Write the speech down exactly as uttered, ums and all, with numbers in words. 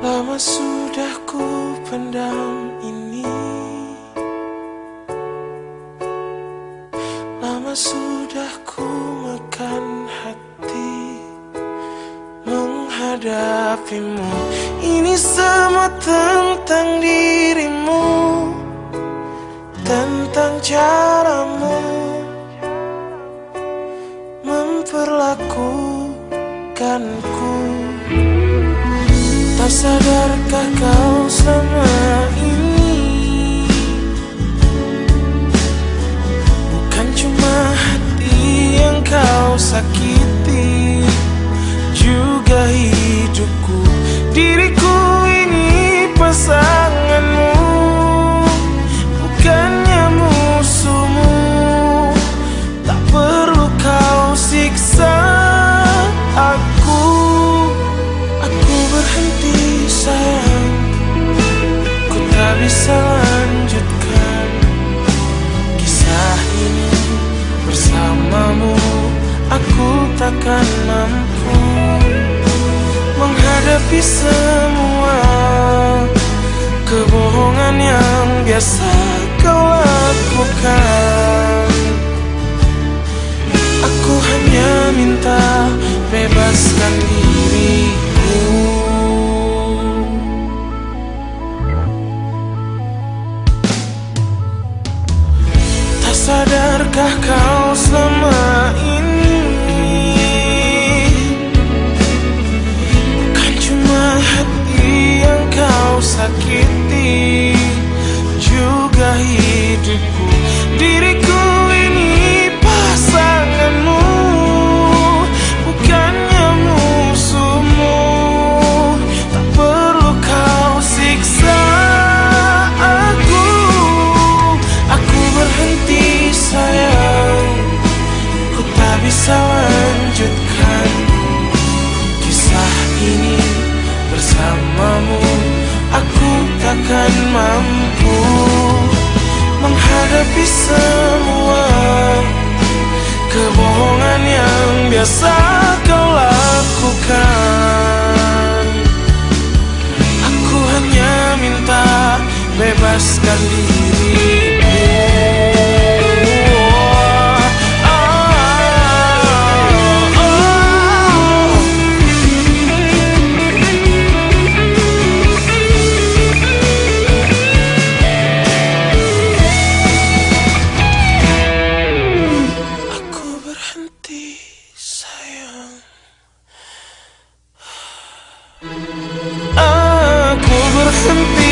Lama sudah ku pendam ini, lama sudah ku makan hati menghadapimu. Ini semua tentang dirimu, tentang caramu memperlakukanku. Tak sadarkah kau selama ini bukan cuma hati yang kau sakiti, juga hidupku. Diriku ini pasanganmu, bukannya musuhmu. Tak perlu kau siksa aku, aku berhenti sayang. Ku tak bisa lanjutkan kisah ini bersamamu. Aku takkan mampu menghadapi semua kebohongan yang biasa kau lakukan. Aku hanya minta bebaskan diriku. Tak sadarkah kau selama ini bukan cuma hati yang kau sakiti, juga hidupku. Diriku ini pasanganmu, bukannya musuhmu. Tak perlu kau siksa aku, aku berhenti sayang. Ku tak bisa lanjutkan kisah ini bersamamu. Aku takkan mampu menghadapi semua kebohongan yang biasa kau lakukan. Aku hanya minta bebaskan dirimu. Aku berhenti